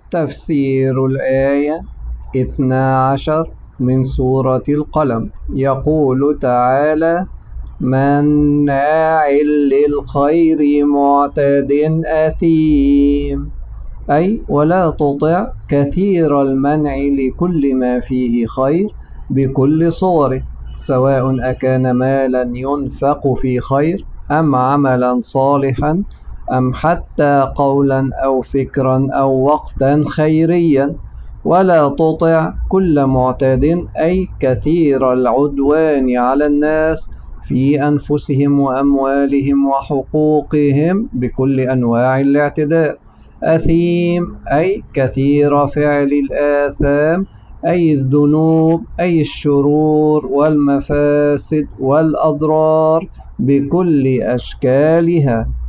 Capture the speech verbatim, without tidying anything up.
تفسير الآية اثنا عشر من سورة القلم. يقول تعالى: مناع للخير معتد أثيم، أي ولا تطع كثير المنع لكل ما فيه خير بكل صوره، سواء أكان مالا ينفق في خير أم عملا صالحا أم حتى قولا أو فكرا أو وقتا خيريا. ولا تطع كل معتاد، أي كثير العدوان على الناس في أنفسهم وأموالهم وحقوقهم بكل أنواع الاعتداء. أثيم، أي كثير فعل الآثام، أي الذنوب، أي الشرور والمفاسد والأضرار بكل أشكالها.